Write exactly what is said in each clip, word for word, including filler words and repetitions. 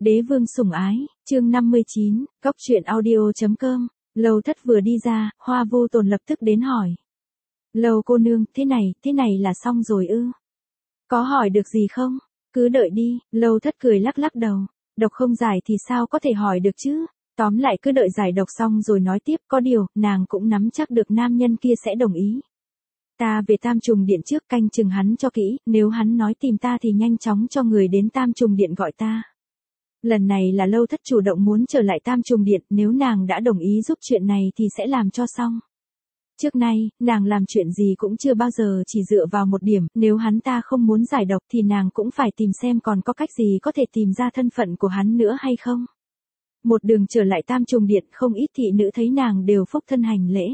Đế vương sủng ái, chương năm mươi chín, cốc truyện audio.com, Lâu Thất vừa đi ra, Hoa Vô Tồn lập tức đến hỏi. Lâu cô nương, thế này, thế này là xong rồi ư? Có hỏi được gì không? Cứ đợi đi, Lâu Thất cười lắc lắc đầu, độc không giải thì sao có thể hỏi được chứ? Tóm lại cứ đợi giải độc xong rồi nói tiếp, có điều, nàng cũng nắm chắc được nam nhân kia sẽ đồng ý. Ta về Tam Trùng Điện trước, canh chừng hắn cho kỹ, nếu hắn nói tìm ta thì nhanh chóng cho người đến Tam Trùng Điện gọi ta. Lần này là Lâu Thất chủ động muốn trở lại Tam Trùng Điện, nếu nàng đã đồng ý giúp chuyện này thì sẽ làm cho xong. Trước nay, nàng làm chuyện gì cũng chưa bao giờ chỉ dựa vào một điểm, nếu hắn ta không muốn giải độc thì nàng cũng phải tìm xem còn có cách gì có thể tìm ra thân phận của hắn nữa hay không. Một đường trở lại Tam Trùng Điện, không ít thị nữ thấy nàng đều phúc thân hành lễ.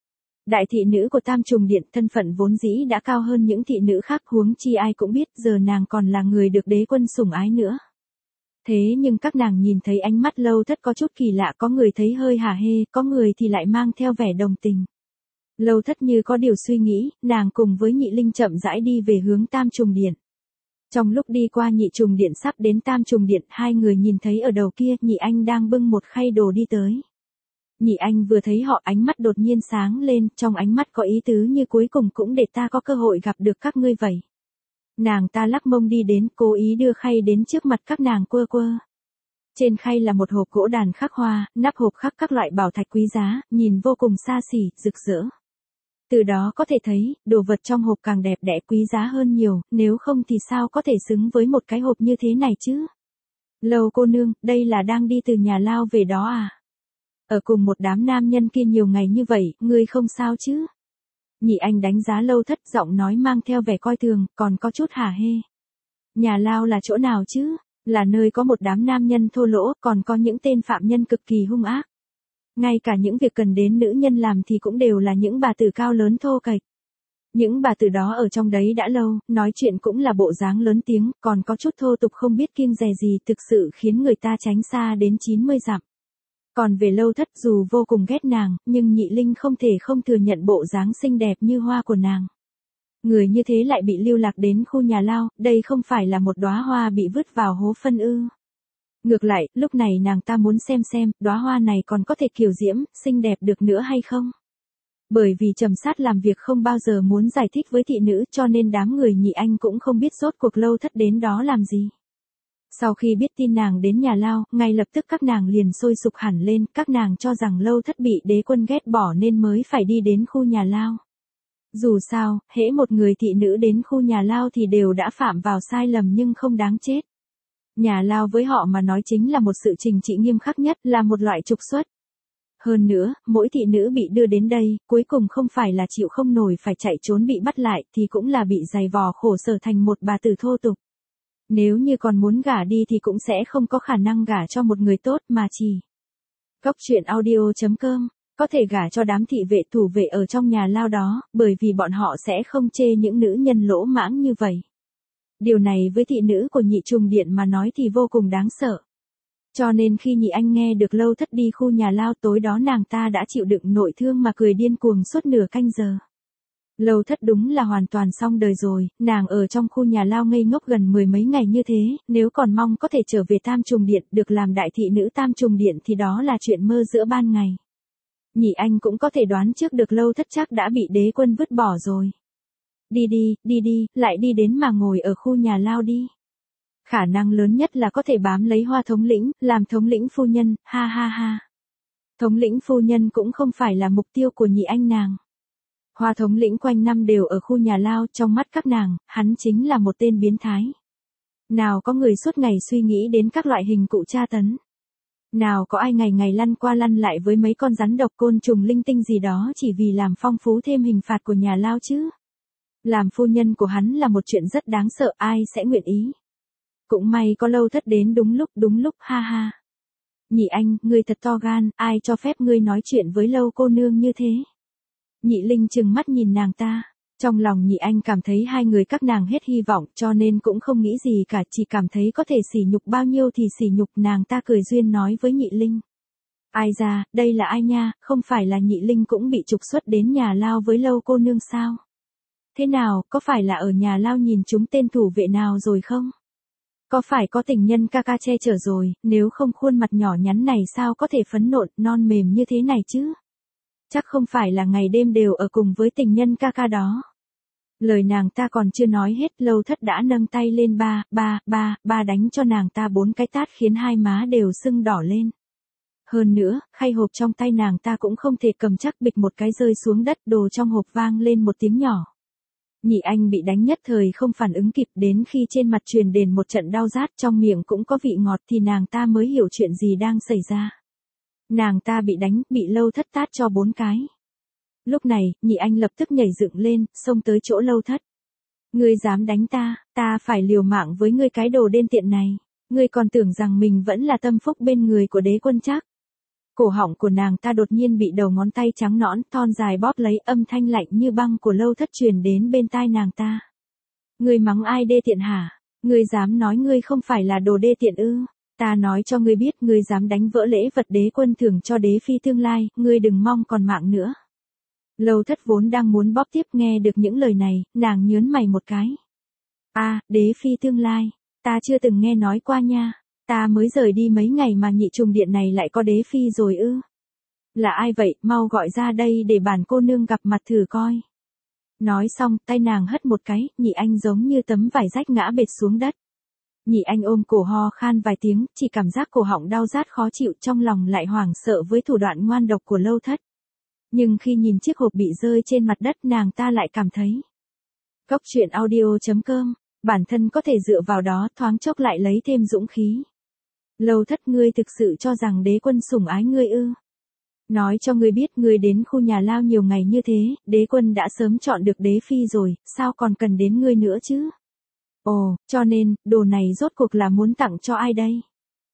Đại thị nữ của Tam Trùng Điện thân phận vốn dĩ đã cao hơn những thị nữ khác, huống chi ai cũng biết giờ nàng còn là người được đế quân sủng ái nữa. Thế nhưng các nàng nhìn thấy ánh mắt Lâu Thất có chút kỳ lạ, có người thấy hơi hả hê, có người thì lại mang theo vẻ đồng tình. Lâu Thất như có điều suy nghĩ, nàng cùng với Nhị Linh chậm rãi đi về hướng Tam Trùng Điện. Trong lúc đi qua Nhị Trùng Điện sắp đến Tam Trùng Điện, hai người nhìn thấy ở đầu kia Nhị Anh đang bưng một khay đồ đi tới. Nhị Anh vừa thấy họ ánh mắt đột nhiên sáng lên, trong ánh mắt có ý tứ như cuối cùng cũng để ta có cơ hội gặp được các ngươi vậy. Nàng ta lắc mông đi đến, cố ý đưa khay đến trước mặt các nàng quơ quơ. Trên khay là một hộp gỗ đàn khắc hoa, nắp hộp khắc các loại bảo thạch quý giá, nhìn vô cùng xa xỉ, rực rỡ. Từ đó có thể thấy, đồ vật trong hộp càng đẹp đẽ quý giá hơn nhiều, nếu không thì sao có thể xứng với một cái hộp như thế này chứ? Lâu cô nương, đây là đang đi từ nhà lao về đó à? Ở cùng một đám nam nhân kia nhiều ngày như vậy, ngươi không sao chứ? Nhị Anh đánh giá Lâu Thất, giọng nói mang theo vẻ coi thường, còn có chút hả hê. Nhà lao là chỗ nào chứ? Là nơi có một đám nam nhân thô lỗ, còn có những tên phạm nhân cực kỳ hung ác. Ngay cả những việc cần đến nữ nhân làm thì cũng đều là những bà tử cao lớn thô kệch. Những bà tử đó ở trong đấy đã lâu, nói chuyện cũng là bộ dáng lớn tiếng, còn có chút thô tục không biết kiêng dè gì, thực sự khiến người ta tránh xa đến chín mươi dặm. Còn về Lâu Thất, dù vô cùng ghét nàng, nhưng Nhị Linh không thể không thừa nhận bộ dáng xinh đẹp như hoa của nàng. Người như thế lại bị lưu lạc đến khu nhà lao, đây không phải là một đóa hoa bị vứt vào hố phân ư? Ngược lại, lúc này nàng ta muốn xem xem, đóa hoa này còn có thể kiều diễm, xinh đẹp được nữa hay không? Bởi vì Trầm Sát làm việc không bao giờ muốn giải thích với thị nữ, cho nên đám người Nhị Anh cũng không biết rốt cuộc Lâu Thất đến đó làm gì. Sau khi biết tin nàng đến nhà lao, ngay lập tức các nàng liền sôi sục hẳn lên, các nàng cho rằng Lâu Thất bị đế quân ghét bỏ nên mới phải đi đến khu nhà lao. Dù sao, hễ một người thị nữ đến khu nhà lao thì đều đã phạm vào sai lầm nhưng không đáng chết. Nhà lao với họ mà nói chính là một sự trình trị nghiêm khắc nhất, là một loại trục xuất. Hơn nữa, mỗi thị nữ bị đưa đến đây, cuối cùng không phải là chịu không nổi phải chạy trốn bị bắt lại thì cũng là bị giày vò khổ sở thành một bà tử thô tục. Nếu như còn muốn gả đi thì cũng sẽ không có khả năng gả cho một người tốt mà chỉ. Cốc truyện audio.com, có thể gả cho đám thị vệ thủ vệ ở trong nhà lao đó, bởi vì bọn họ sẽ không chê những nữ nhân lỗ mãng như vậy. Điều này với thị nữ của Nhị Trùng Điện mà nói thì vô cùng đáng sợ. Cho nên khi Nhị Anh nghe được Lâu Thất đi khu nhà lao, tối đó nàng ta đã chịu đựng nội thương mà cười điên cuồng suốt nửa canh giờ. Lâu Thất đúng là hoàn toàn xong đời rồi, nàng ở trong khu nhà lao ngây ngốc gần mười mấy ngày như thế, nếu còn mong có thể trở về Tam Trùng Điện, được làm đại thị nữ Tam Trùng Điện thì đó là chuyện mơ giữa ban ngày. Nhị Anh cũng có thể đoán trước được Lâu Thất chắc đã bị đế quân vứt bỏ rồi. Đi đi, đi đi, lại đi đến mà ngồi ở khu nhà lao đi. Khả năng lớn nhất là có thể bám lấy Hoa thống lĩnh, làm thống lĩnh phu nhân, ha ha ha. Thống lĩnh phu nhân cũng không phải là mục tiêu của Nhị Anh nàng. Hoa thống lĩnh quanh năm đều ở khu nhà lao, trong mắt các nàng, hắn chính là một tên biến thái. Nào có người suốt ngày suy nghĩ đến các loại hình cụ tra tấn. Nào có ai ngày ngày lăn qua lăn lại với mấy con rắn độc côn trùng linh tinh gì đó chỉ vì làm phong phú thêm hình phạt của nhà lao chứ. Làm phu nhân của hắn là một chuyện rất đáng sợ, ai sẽ nguyện ý. Cũng may có Lâu Thất đến đúng lúc, đúng lúc, ha ha. Nhị Anh, ngươi thật to gan, ai cho phép ngươi nói chuyện với Lâu cô nương như thế? Nhị Linh trừng mắt nhìn nàng ta. Trong lòng Nhị Anh cảm thấy hai người các nàng hết hy vọng, cho nên cũng không nghĩ gì cả, chỉ cảm thấy có thể sỉ nhục bao nhiêu thì sỉ nhục. Nàng ta cười duyên nói với Nhị Linh. Ai ra, đây là ai nha, không phải là Nhị Linh cũng bị trục xuất đến nhà lao với Lâu cô nương sao? Thế nào, có phải là ở nhà lao nhìn chúng tên thủ vệ nào rồi không? Có phải có tình nhân ca ca che chở rồi, nếu không khuôn mặt nhỏ nhắn này sao có thể phấn nộn, non mềm như thế này chứ? Chắc không phải là ngày đêm đều ở cùng với tình nhân ca ca đó. Lời nàng ta còn chưa nói hết, Lâu Thất đã nâng tay lên ba, ba, ba, ba đánh cho nàng ta bốn cái tát khiến hai má đều sưng đỏ lên. Hơn nữa, khay hộp trong tay nàng ta cũng không thể cầm chắc, bịch một cái rơi xuống đất, đồ trong hộp vang lên một tiếng nhỏ. Nhị Anh bị đánh nhất thời không phản ứng kịp, đến khi trên mặt truyền đến một trận đau rát, trong miệng cũng có vị ngọt thì nàng ta mới hiểu chuyện gì đang xảy ra. Nàng ta bị đánh, bị Lâu Thất tát cho bốn cái. Lúc này, Nhị Anh lập tức nhảy dựng lên, xông tới chỗ Lâu Thất. Ngươi dám đánh ta, ta phải liều mạng với ngươi cái đồ đên tiện này. Ngươi còn tưởng rằng mình vẫn là tâm phúc bên người của đế quân chắc. Cổ họng của nàng ta đột nhiên bị đầu ngón tay trắng nõn, thon dài bóp lấy, âm thanh lạnh như băng của Lâu Thất truyền đến bên tai nàng ta. Ngươi mắng ai đê tiện hả? Ngươi dám nói ngươi không phải là đồ đê tiện ư? Ta nói cho ngươi biết, ngươi dám đánh vỡ lễ vật đế quân thưởng cho đế phi tương lai, ngươi đừng mong còn mạng nữa. Lâu Thất vốn đang muốn bóp tiếp, nghe được những lời này, nàng nhớn mày một cái. A, à, đế phi tương lai, ta chưa từng nghe nói qua nha. Ta mới rời đi mấy ngày mà nhị trùng điện này lại có đế phi rồi ư? Là ai vậy, mau gọi ra đây để bản cô nương gặp mặt thử coi. Nói xong, tay nàng hất một cái, Nhị Anh giống như tấm vải rách ngã bệt xuống đất. Nhị Anh ôm cổ ho khan vài tiếng, chỉ cảm giác cổ họng đau rát khó chịu, trong lòng lại hoảng sợ với thủ đoạn ngoan độc của Lâu Thất. Nhưng khi nhìn chiếc hộp bị rơi trên mặt đất, nàng ta lại cảm thấy. Cốc truyện audio chấm com, bản thân có thể dựa vào đó, thoáng chốc lại lấy thêm dũng khí. Lâu Thất, ngươi thực sự cho rằng đế quân sủng ái ngươi ư? Nói cho ngươi biết, ngươi đến khu nhà lao nhiều ngày như thế, đế quân đã sớm chọn được đế phi rồi, sao còn cần đến ngươi nữa chứ? Ồ, cho nên, đồ này rốt cuộc là muốn tặng cho ai đây?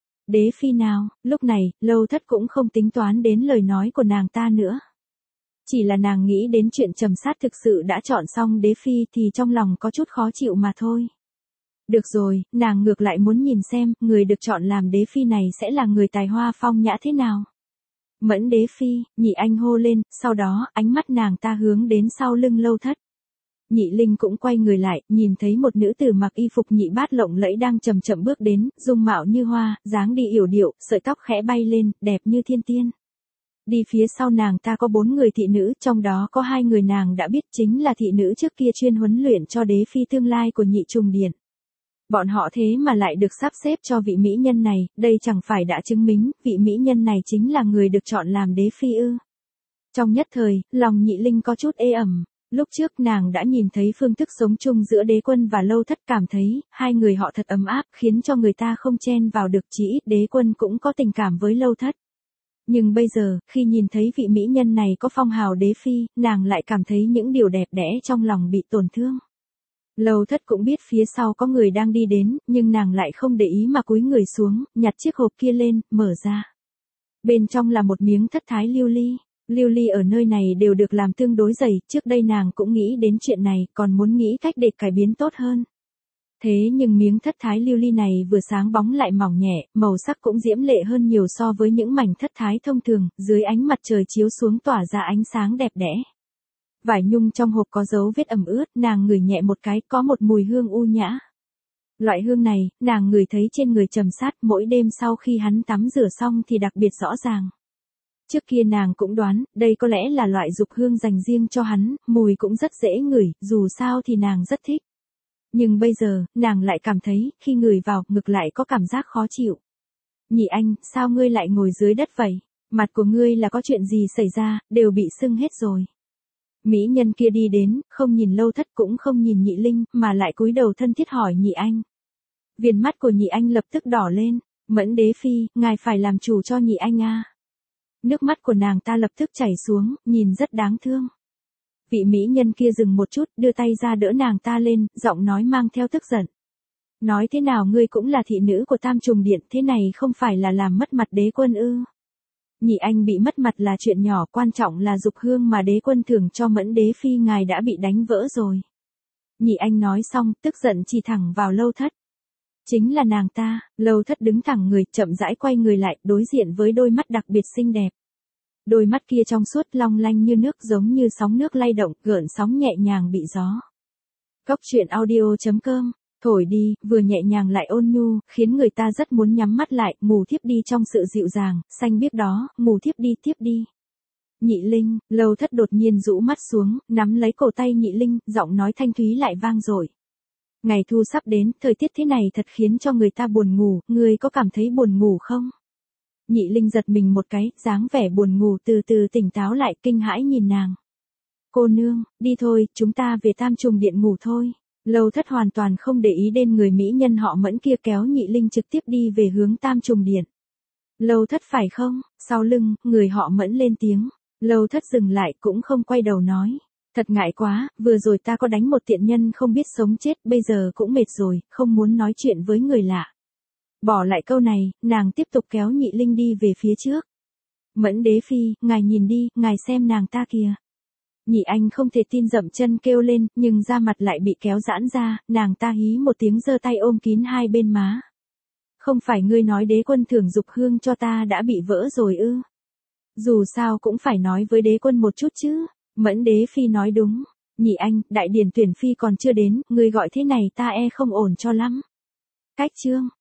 Đế phi nào? Lúc này, Lâu Thất cũng không tính toán đến lời nói của nàng ta nữa. Chỉ là nàng nghĩ đến chuyện Trầm Sát thực sự đã chọn xong đế phi thì trong lòng có chút khó chịu mà thôi. Được rồi, nàng ngược lại muốn nhìn xem, người được chọn làm đế phi này sẽ là người tài hoa phong nhã thế nào. Mẫn đế phi, Nhị Anh hô lên, sau đó, ánh mắt nàng ta hướng đến sau lưng Lâu Thất. Nhị Linh cũng quay người lại, nhìn thấy một nữ tử mặc y phục nhị bát lộng lẫy đang chậm chậm bước đến, dung mạo như hoa, dáng đi yểu điệu, sợi tóc khẽ bay lên, đẹp như thiên tiên. Đi phía sau nàng ta có bốn người thị nữ, trong đó có hai người nàng đã biết chính là thị nữ trước kia chuyên huấn luyện cho đế phi tương lai của nhị trùng điện. Bọn họ thế mà lại được sắp xếp cho vị mỹ nhân này, đây chẳng phải đã chứng minh, vị mỹ nhân này chính là người được chọn làm đế phi ư. Trong nhất thời, lòng Nhị Linh có chút ê ẩm, lúc trước nàng đã nhìn thấy phương thức sống chung giữa đế quân và Lâu Thất, cảm thấy, hai người họ thật ấm áp, khiến cho người ta không chen vào được, chỉ ít đế quân cũng có tình cảm với Lâu Thất. Nhưng bây giờ, khi nhìn thấy vị mỹ nhân này có phong hào đế phi, nàng lại cảm thấy những điều đẹp đẽ trong lòng bị tổn thương. Lâu Thất cũng biết phía sau có người đang đi đến, nhưng nàng lại không để ý mà cúi người xuống, nhặt chiếc hộp kia lên, mở ra. Bên trong là một miếng thất thái lưu ly. Lưu ly ở nơi này đều được làm tương đối dày, trước đây nàng cũng nghĩ đến chuyện này, còn muốn nghĩ cách để cải biến tốt hơn. Thế nhưng miếng thất thái lưu ly này vừa sáng bóng lại mỏng nhẹ, màu sắc cũng diễm lệ hơn nhiều so với những mảnh thất thái thông thường, dưới ánh mặt trời chiếu xuống tỏa ra ánh sáng đẹp đẽ. Vải nhung trong hộp có dấu vết ẩm ướt, nàng ngửi nhẹ một cái, có một mùi hương u nhã. Loại hương này, nàng ngửi thấy trên người Trầm Sát, mỗi đêm sau khi hắn tắm rửa xong thì đặc biệt rõ ràng. Trước kia nàng cũng đoán, đây có lẽ là loại dục hương dành riêng cho hắn, mùi cũng rất dễ ngửi, dù sao thì nàng rất thích. Nhưng bây giờ, nàng lại cảm thấy, khi ngửi vào, ngực lại có cảm giác khó chịu. Nhị Anh, sao ngươi lại ngồi dưới đất vậy? Mặt của ngươi là có chuyện gì xảy ra, đều bị sưng hết rồi. Mỹ nhân kia đi đến, không nhìn Lâu Thất cũng không nhìn Nhị Linh, mà lại cúi đầu thân thiết hỏi Nhị Anh. Viền mắt của Nhị Anh lập tức đỏ lên, Mẫn đế phi, ngài phải làm chủ cho Nhị Anh a. Nước mắt của nàng ta lập tức chảy xuống, nhìn rất đáng thương. Vị mỹ nhân kia dừng một chút, đưa tay ra đỡ nàng ta lên, giọng nói mang theo tức giận. Nói thế nào ngươi cũng là thị nữ của Tam Trùng Điện, thế này không phải là làm mất mặt đế quân ư? Nhị Anh bị mất mặt là chuyện nhỏ, quan trọng là dục hương mà đế quân thưởng cho Mẫn đế phi ngài đã bị đánh vỡ rồi. Nhị Anh nói xong, tức giận chỉ thẳng vào Lâu Thất. Chính là nàng ta. Lâu Thất đứng thẳng người, chậm rãi quay người lại, đối diện với đôi mắt đặc biệt xinh đẹp. Đôi mắt kia trong suốt long lanh như nước, giống như sóng nước lay động, gợn sóng nhẹ nhàng bị gió. Cốc truyện audio chấm com Thổi đi, vừa nhẹ nhàng lại ôn nhu, khiến người ta rất muốn nhắm mắt lại, ngủ thiếp đi trong sự dịu dàng, xanh biếc đó, ngủ thiếp đi, thiếp đi. Nhị Linh, Lâu Thất đột nhiên rũ mắt xuống, nắm lấy cổ tay Nhị Linh, giọng nói thanh thúy lại vang dội. Ngày thu sắp đến, thời tiết thế này thật khiến cho người ta buồn ngủ, ngươi có cảm thấy buồn ngủ không? Nhị Linh giật mình một cái, dáng vẻ buồn ngủ từ từ tỉnh táo lại, kinh hãi nhìn nàng. Cô nương, đi thôi, chúng ta về Tam Trùng Điện ngủ thôi. Lâu Thất hoàn toàn không để ý đến người mỹ nhân họ Mẫn kia, kéo Nhị Linh trực tiếp đi về hướng Tam Trùng Điện. Lâu Thất phải không? Sau lưng, người họ Mẫn lên tiếng. Lâu Thất dừng lại cũng không quay đầu nói. Thật ngại quá, vừa rồi ta có đánh một tiện nhân không biết sống chết, bây giờ cũng mệt rồi, không muốn nói chuyện với người lạ. Bỏ lại câu này, nàng tiếp tục kéo Nhị Linh đi về phía trước. Mẫn đế phi, ngài nhìn đi, ngài xem nàng ta kìa. Nhị Anh không thể tin, dậm chân kêu lên, nhưng da mặt lại bị kéo giãn ra, nàng ta hí một tiếng giơ tay ôm kín hai bên má. Không phải ngươi nói đế quân thưởng dục hương cho ta đã bị vỡ rồi ư? Dù sao cũng phải nói với đế quân một chút chứ. Mẫn đế phi nói đúng. Nhị Anh, đại điển tuyển phi còn chưa đến, ngươi gọi thế này ta e không ổn cho lắm. Cách chương.